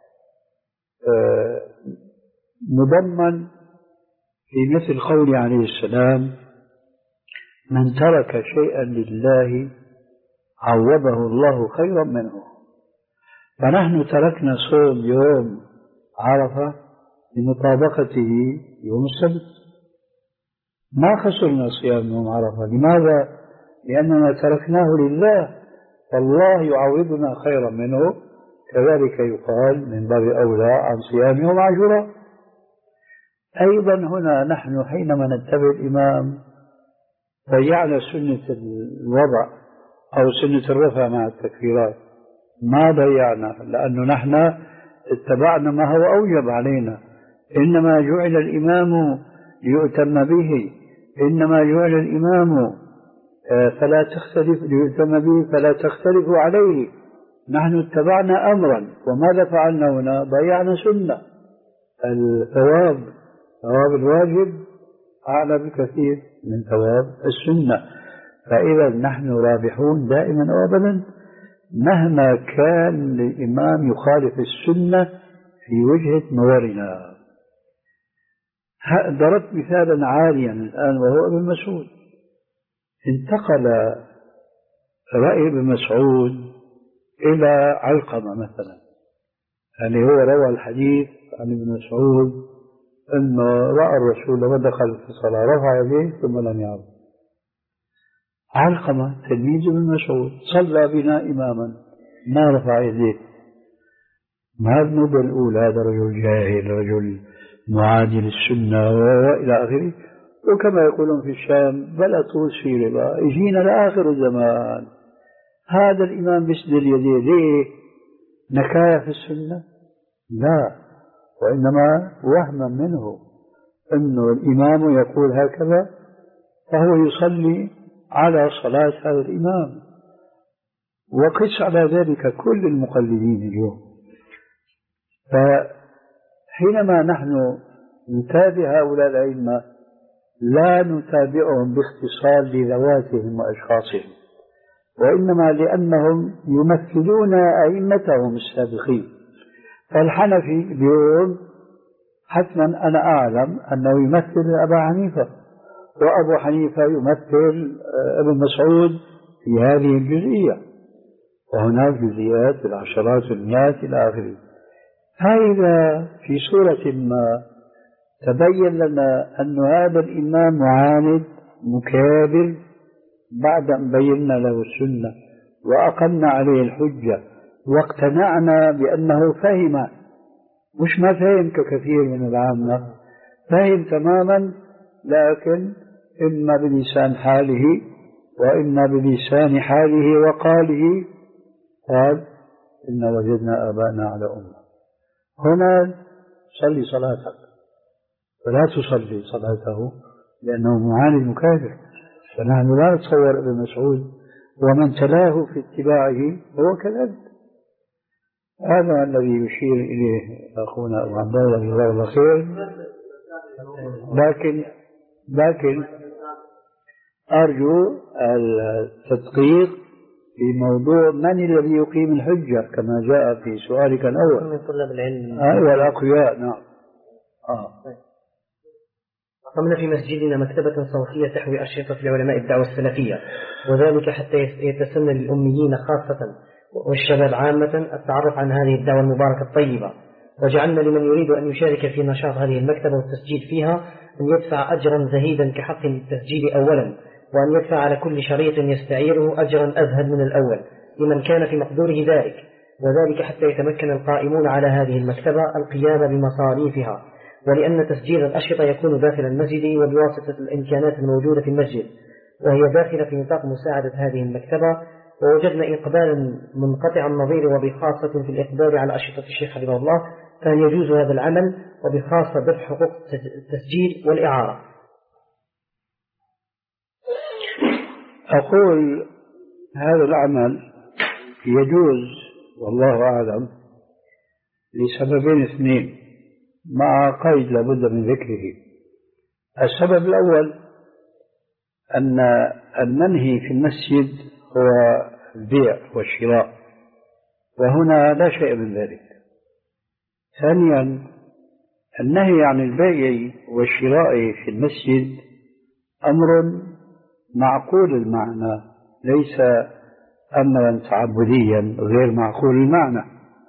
مضمن في مثل قوله عليه السلام من ترك شيئا لله عوضه الله خيرا منه. فنحن تركنا صوم يوم عرفة لمطابقته يوم السبت، ما خسرنا صيام يوم عرفة. لماذا؟ لأننا تركناه لله فالله يعوضنا خيرا منه. كذلك يقال من باب أولى عن صيام يوم عاشوراء. أيضا هنا نحن حينما نتبع الإمام ضيعنا سنة الوضع أو سنة الرفع مع التكفيرات، ما ضيعنا لأنه نحن اتبعنا ما هو أوجب علينا. إنما جعل الإمام ليؤتم به، إنما جعل الإمام فلا تختلف ليؤتم به فلا تختلفوا عليه. نحن اتبعنا أمرا، وماذا فعلنا هنا؟ ضيعنا سنة. الثواب ثواب الواجب أعلى بكثير من ثواب السنة. فإذا نحن رابحون دائما وأبدا مهما كان الإمام يخالف السنة في وجهة نظرنا. ضربت مثالا عاليا الآن وهو ابن مسعود. انتقل رأي ابن مسعود إلى علقمة مثلا، يعني هو روى الحديث عن ابن مسعود أنه رأى الرسول لما دخل في الصلاة رفع يديه ثم لم يعود. علقمة تلميذ ابن مسعود صلى بنا إماما ما رفع يديه، ما النوبة الأولى هذا رجل جاهل رجل معادي للسنة وإلى آخره. وكما يقولون في الشام بلا طول سيرة بقى يجينا لآخر الزمان هذا الإمام بيسدل يديه. ليه؟ نكاية في السنة؟ لا، وإنما وهما منه أنه الإمام يقول هكذا فهو يصلي على صلاة هذا الإمام. وقس على ذلك كل المقلدين اليوم. فحينما نحن نتابع هؤلاء الأئمة لا نتابعهم باختصار لذواتهم وأشخاصهم، وإنما لأنهم يمثلون أئمتهم السابقين. فالحنفي اليوم حتما أنا أعلم أنه يمثل أبا حنيفة، وأبو حنيفة يمثل ابن مسعود في هذه الجزئية، وهناك جزئيات العشرات والمئات إلى آخره. فإذا في صورة ما تبين لنا أن هذا الإمام معاند مكابر بعد أن بينا له السنة وأقمنا عليه الحجة واقتنعنا بأنه فهم، مش ما فهم ككثير من العامة، فهم تماما، لكن إما بلسان حاله وإما بلسان حاله وقاله قال إن وجدنا آباءنا على أمة. هنا صلي صلاتك فلا تصلي صلاته لأنه معاند مكافر. فنحن لا نتصور ابن مسعود ومن تلاه في اتباعه هو كذلك. هذا الذي يشير إليه أخونا أبو عبد الله جزاه الله خير. لكن لكن أرجو التدقيق في موضوع من الذي يقيم الحجة كما جاء في سؤالك الأول. من طلاب العلم. أيوة الأقوياء. نعم. آه. أقمنا في مسجدنا مكتبة صوتية تحوي أشرطة لعلماء الدعوة السلفية، وذلك حتى يتسنى للأميين خاصة والشباب عامة التعرف عن هذه الدعوة المباركة الطيبة. وجعلنا لمن يريد أن يشارك في نشاط هذه المكتبة والتسجيل فيها أن يدفع أجرا زهيدا كحق التسجيل أولا، وأن يدفع على كل شريط يستعيره أجرا أزهد من الأول لمن كان في مقدوره ذلك، وذلك حتى يتمكن القائمون على هذه المكتبة القيام بمصاريفها، ولأن تسجيل الأشرطة يكون داخل المسجد وبواسطة الإمكانات الموجودة في المسجد، وهي داخلة في نطاق مساعدة هذه المكتبة. ووجدنا إقبالا منقطع النظير وبخاصة في الإقبال على أشرطة الشيخ حفظه الله، كان يجوز هذا العمل وبخاصة دفع حقوق التسجيل والإعارة. أقول هذا العمل يجوز والله أعلم لسببين اثنين مع قيد لابد من ذكره. السبب الأول أن المنهي في المسجد هو البيع والشراء، وهنا لا شيء من ذلك. ثانيا النهي عن البيع والشراء في المسجد أمر معقول المعنى، ليس أمرا تعبديا غير معقول المعنى.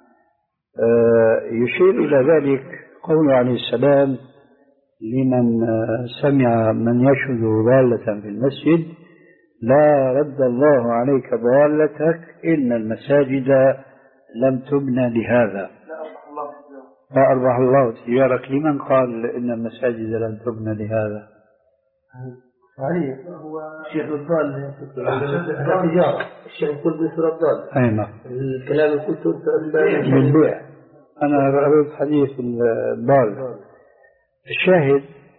يشير إلى ذلك قول عليه السلام لمن سمع من يشهد ضالة في المسجد: لا رد الله عليك ضالتك إن المساجد لم تبنى لهذا. لا أربح الله تجارك. لمن قال إن المساجد لم تبنى لهذا؟ صحيح. هو الشيخ الضال هذا تجارة. الشيخ يقول بيصير الضال. أيوة. الكلام اللي قلته بالبيع. أنا رأيت حديث الضال. الشاهد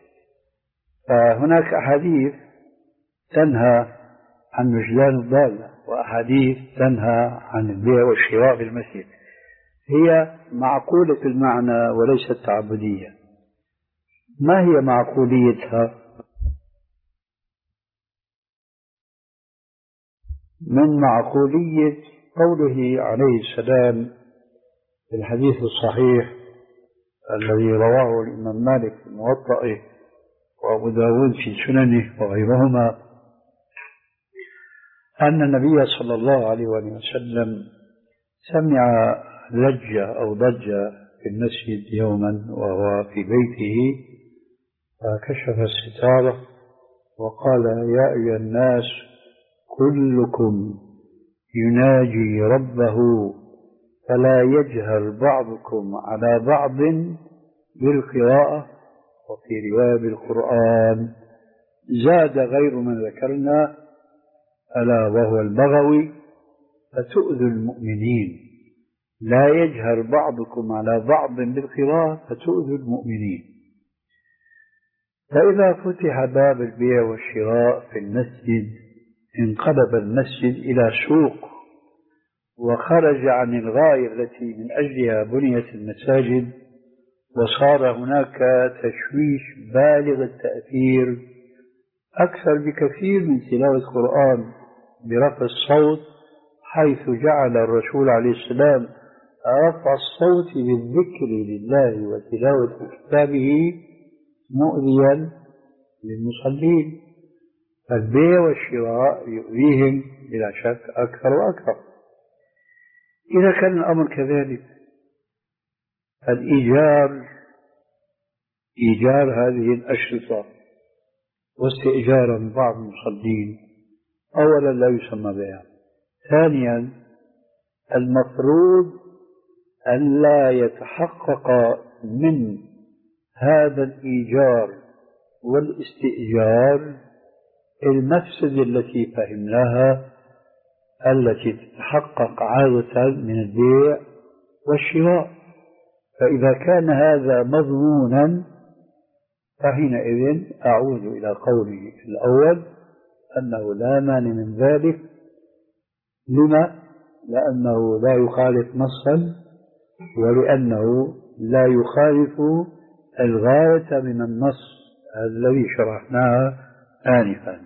هناك أحاديث تنهى عن وجدان الضالة وأحاديث تنهى عن البيع والشراء في المسجد، هي معقولة المعنى وليست تعبدية. ما هي معقوليتها؟ من معقولية قوله عليه السلام في الحديث الصحيح الذي رواه الإمام مالك في موطئه وأبو داود في سننه وغيرهما، أن النبي صلى الله عليه وسلم سمع لجة أو ضجة في المسجد يوما وهو في بيته، فكشف الستارة وقال: يا أيها الناس كلكم يناجي ربه فلا يجهر بعضكم على بعض بالقراءة، وفي رواية بالقرآن. زاد غير من ذكرنا ألا وهو البغوي: فتؤذوا المؤمنين. لا يجهر بعضكم على بعض بالقراءة فتؤذوا المؤمنين. فإذا فتح باب البيع والشراء في المسجد انقلب المسجد إلى سوق، وخرج عن الغاية التي من أجلها بنيت المساجد، وصار هناك تشويش بالغ التأثير أكثر بكثير من تلاوة القرآن برفع الصوت، حيث جعل الرسول عليه السلام رفع الصوت بالذكر لله وتلاوة كتابه مؤذيا للمصلين. فالبيع والشراء يؤذيهم بلا شك أكثر وأكثر. إذا كان الأمر كذلك، الإيجار إيجار هذه الأشرطة واستئجار من بعض المصلين أولا لا يسمى بيع. ثانيا المفروض أن لا يتحقق من هذا الإيجار والاستئجار المفسدة التي فهمناها التي تتحقق عادة من البيع والشراء. فإذا كان هذا مضمونا فحينئذ أعود إلى قولي الأول أنه لا مانع من ذلك. لما؟ لأنه لا يخالف نصا، ولأنه لا يخالف الغاية من النص الذي شرحناها آنفا.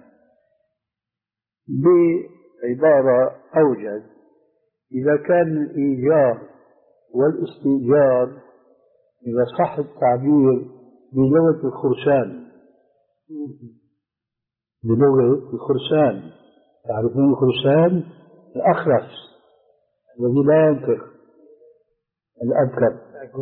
بعبارة أوجز، إذا كان الإيجار والاستئجار، إذا صح التعبير بلغة الخرسان، بلغة الخرسان، تعرفون الخرسان؟ الأخرس الذي لا ينطق، الأبكر،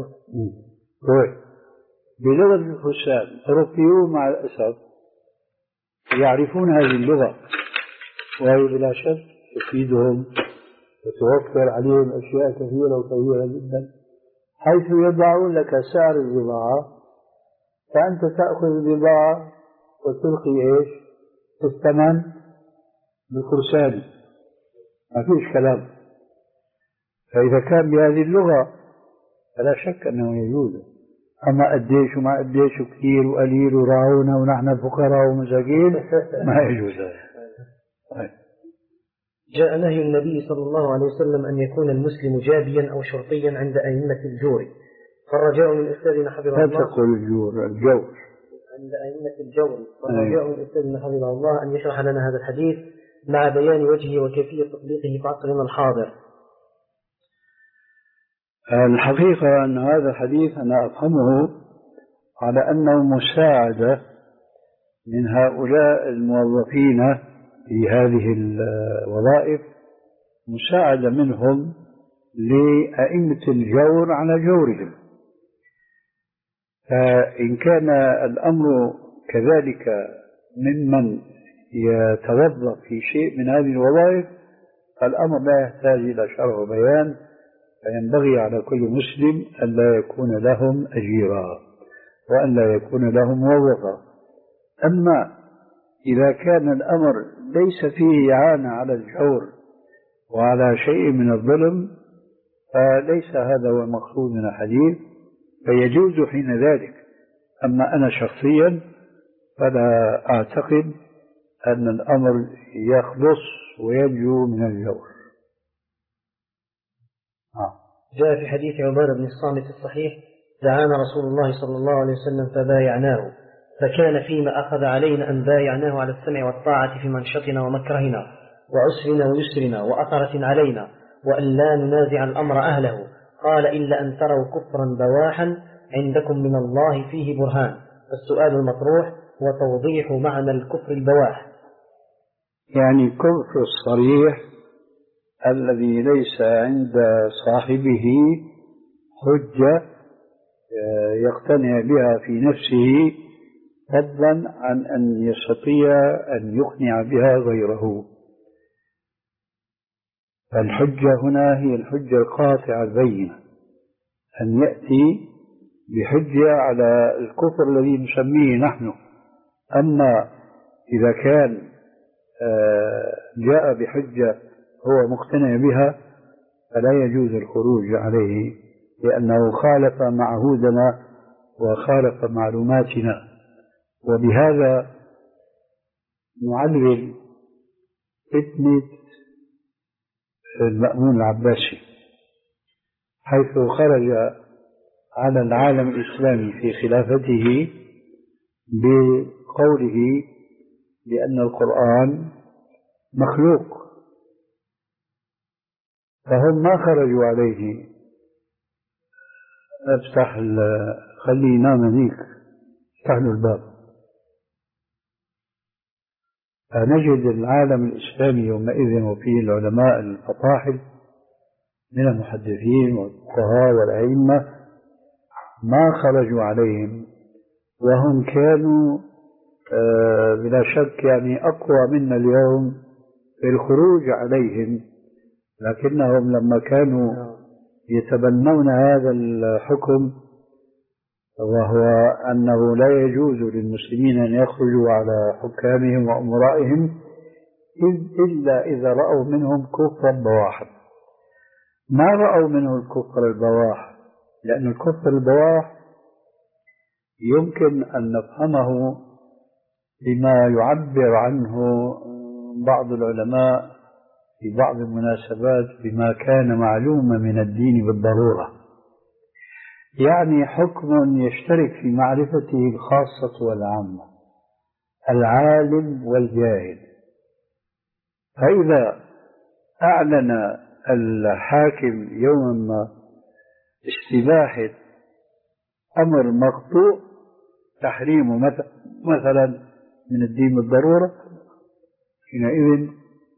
بلغة الخرسان. الأوروبيون مع الأسف يعرفون هذه اللغة، وهي بلا شك تفيدهم وتوفر عليهم أشياء كثيرة وكثيرة جدا، حيث يضعون لك سعر البضاعة، فأنت تأخذ البضاعة وتلقي إيش الثمن بالخرسان، ما فيش كلام. فإذا كان بهذه اللغة فلا شك أنه يجوز. أما قديش وما قديش وكثير وقليل وراعونا ونحن فقراء ومساكين ما يجوز هذا. جاء نهي النبي صلى الله عليه وسلم أن يكون المسلم جابيا أو شرطيا عند أئمة الجور، فالرجاء من أستاذنا حفظه الله. لا تقول الجور، الجور عند أئمة الجور، فالرجاء من أستاذنا حفظه الله أن يشرح لنا هذا الحديث مع بيان وجهه وكيفية تطبيقه في عصرنا الحاضر. الحقيقة أن هذا الحديث أنا أفهمه على أنه مساعدة من هؤلاء الموظفين في هذه الوظائف، مساعدة منهم لأئمة الجور على جورهم. فإن كان الأمر كذلك ممن يتوظف في شيء من هذه الوظائف، فالأمر لا يحتاج إلى شرح وبيان، فينبغي على كل مسلم أن لا يكون لهم أجيرا وأن لا يكون لهم موظفا. أما إذا كان الأمر ليس فيه إعانة على الجور وعلى شيء من الظلم، فليس هذا هو المقصود من الحديث، فيجوز حين ذلك. أما أنا شخصيا فلا أعتقد أن الأمر يخلص وينجو من الجور. جاء في حديث عبادة بن الصامت الصحيح: دعانا رسول الله صلى الله عليه وسلم فبايعناه، فكان فيما أخذ علينا أن بايعناه على السمع والطاعة في منشطنا ومكرهنا وعسرنا ويسرنا وأثرة علينا، وأن لا ننازع الأمر أهله. قال: إلا أن تروا كفرا بواحا عندكم من الله فيه برهان. السؤال المطروح هو توضيح معنى الكفر البواح. يعني كفر الصريح الذي ليس عند صاحبه حجة يقتنع بها في نفسه، فضلا عن أن يستطيع أن يقنع بها غيره. فالحجة هنا هي الحجة القاطعة البينة، أن يأتي بحجة على الكفر الذي نسميه نحن. أما إذا كان جاء بحجة هو مقتنع بها فلا يجوز الخروج عليه، لأنه خالف معهودنا وخالف معلوماتنا. وبهذا نعلل فتنة المأمون العباسي، حيث خرج على العالم الإسلامي في خلافته بقوله بأن القرآن مخلوق، فهم ما خرجوا عليه. افتح خليه ينام هنيك، افتح له الباب. فنجد العالم الإسلامي يومئذ وفيه العلماء الفطاحل من المحدثين والفقهاء والأئمة ما خرجوا عليهم، وهم كانوا بلا شك يعني أقوى منا اليوم في الخروج عليهم، لكنهم لما كانوا يتبنون هذا الحكم، وهو أنه لا يجوز للمسلمين أن يخرجوا على حكامهم وأمرائهم إلا إذا رأوا منهم كفر بواحا. ما رأوا منه الكفر البواح، لأن الكفر البواح يمكن أن نفهمه بما يعبر عنه بعض العلماء في بعض المناسبات بما كان معلوما من الدين بالضرورة، يعني حكم يشترك في معرفته الخاصة والعامة، العالم والجاهل. فإذا أعلن الحاكم يوما ما استباحة أمر مقطوع تحريمه مثلا من الدين بالضرورة، حينئذ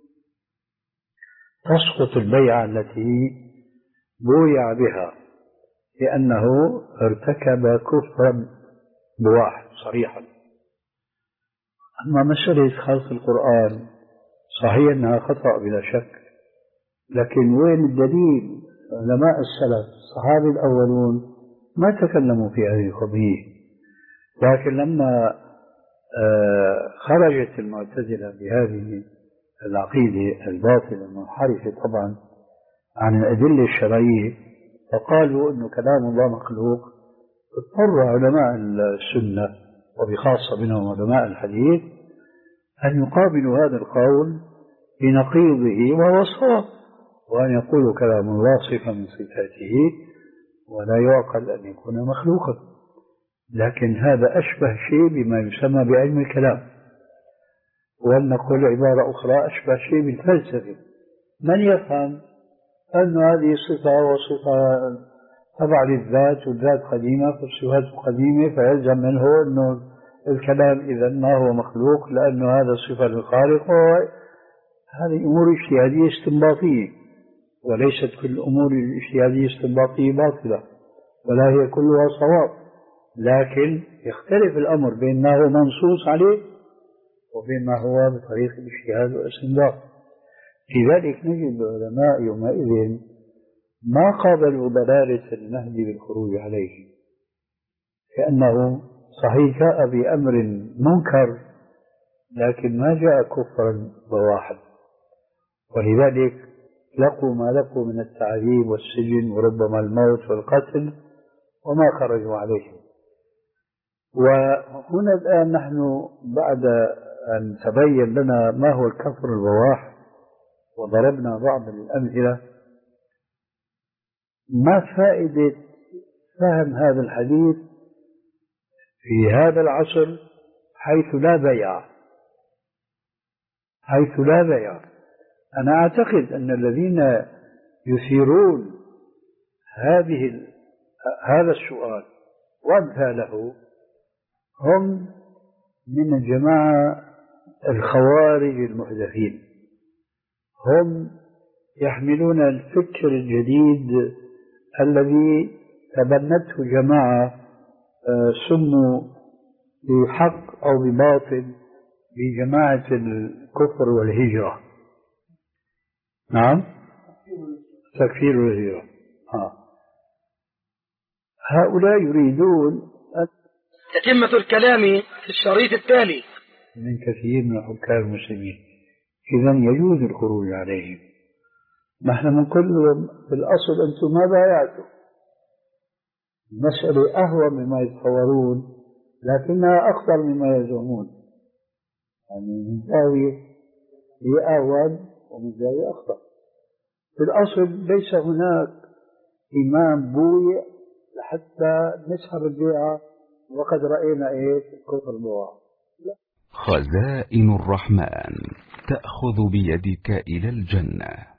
تسقط البيعة التي بويع بها، لأنه ارتكب كفرا بواح صريحا. أما مسألة خلق القرآن صحيح أنها خطأ بلا شك، لكن وين الدليل؟ علماء السلف الصحابة الأولون ما تكلموا في هذه القضية، لكن لما خرجت المعتزلة بهذه العقيدة الباطلة المنحرفة طبعا عن الأدلة الشرعية فقالوا أنه كلام الله مخلوق، اضطر علماء السنة وبخاصة منهم علماء الحديث أن يقابلوا هذا القول بنقيضه وهو الصواب، وأن يقولوا كلام الله صفة من صفاته ولا يعقل أن يكون مخلوقا. لكن هذا أشبه شيء بما يسمى بعلم الكلام، ولنقول عبارة أخرى أشبه شيء بالفلسفة. من يفهم أن هذه صفة وصفة تبع للذات والذات قديمة فالصفات قديمة، فيلزم منه أنه الكلام إذا ما هو مخلوق لأنه هذا صفة للخالق. هذه أمور اجتهادية استنباطية، وليست كل الأمور الاجتهادية الاستنباطية باطلة، ولا هي كلها صواب، لكن يختلف الأمر بين ما هو منصوص عليه وبين ما هو بطريق الاجتهاد والاستنباط. لذلك نجد العلماء يومئذ ما قابلوا ضلالة المهدي بالخروج عليه، كأنه صحيح جاء بأمر منكر لكن ما جاء كفرا بواحد، ولذلك لقوا ما لقوا من التعذيب والسجن وربما الموت والقتل وما خرجوا عليه. وهنا الآن نحن بعد أن تبين لنا ما هو الكفر البواح وضربنا بعض الأمثلة، ما فائدة فهم هذا الحديث في هذا العصر حيث لا بيع حيث لا بيع أنا أعتقد أن الذين يثيرون هذه هذا السؤال وأمثاله هم من الجماعة الخوارج المحدثين، هم يحملون الفكر الجديد الذي تبنته جماعة سموا بحق أو بباطل بجماعة الكفر والهجرة. نعم، تكفير والهجرة. ها. هؤلاء يريدون تتمة الكلام في الشريط التالي من كثير من حكام المسلمين، إذن يجوز الخروج عليهم. نحن بنقول لهم في الأصل أنتم ما بايعتوا، المسألة أهوى مما يتصورون لكنها أخطر مما يزعمون، يعني من زاوية هي أهون ومن زاوية أخطر. في الأصل ليس هناك إمام بويع لحتى نسحب البيعة وقد رأينا إيه الكفر البواح. خزائن الرحمن تأخذ بيدك إلى الجنة.